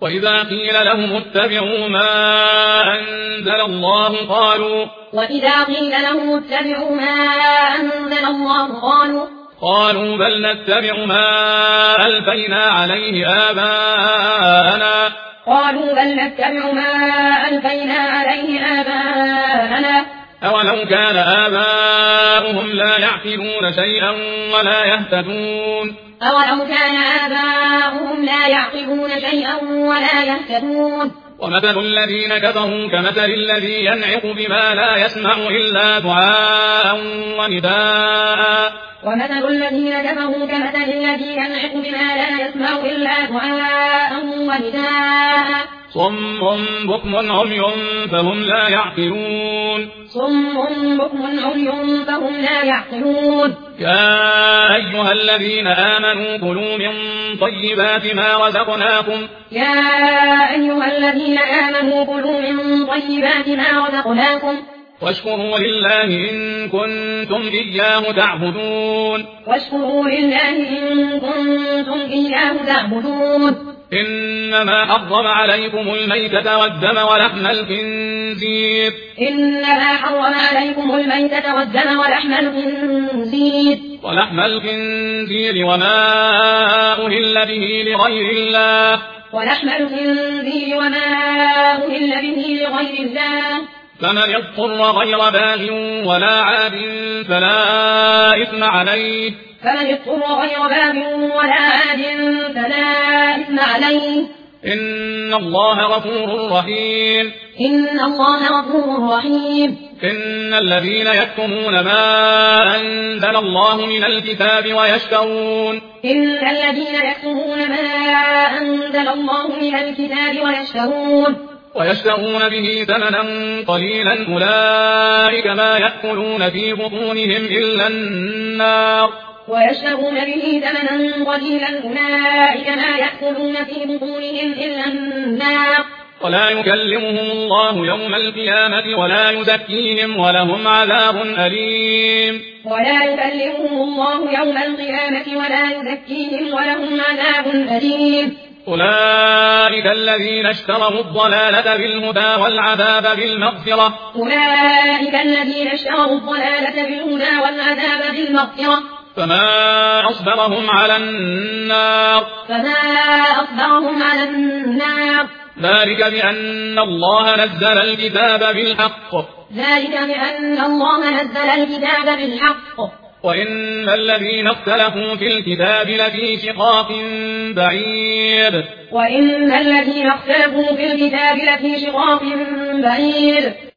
وإذا قيل لهم اتبعوا ما أنزل الله قالوا بل نتبع ما ألفينا عليه آباءنا أولو كان آباؤهم لا يعقلون شيئا ولا يهتدون ومثل الذين كفروا كمثل الذي ينعق بما لا يسمع إلا دعاء ونداء صم بكم عمي فهم لا يعقلون يا أيها الذين آمنوا كلوا من طيبات ما رزقناكم واشكروا لله إن كنتم إياه تعبدون إنما حرم عليكم الميتة والدم ولحم الخنزير وما أهل به لغير الله فمن اضطر غير باغ ولا عاد فلا إثم عليه إن الله غفور رحيم إن الذين يكتمون ما أنزل الله من الكتاب ويشترون به ثمنا قليلا أولئك ما يأكلون في بطونهم إلا النار ولا يكلمهم الله يوم القيامة ولا يزكيهم ولهم عذاب أليم أولئك الذين اشتروا الضلالة بالهدى والعذاب بالمغفرة فما أصبرهم على النار ذلك بأن الله نزل الكتاب بالحق وإن الذين اختلفوا في الكتاب لفي شقاق بعيد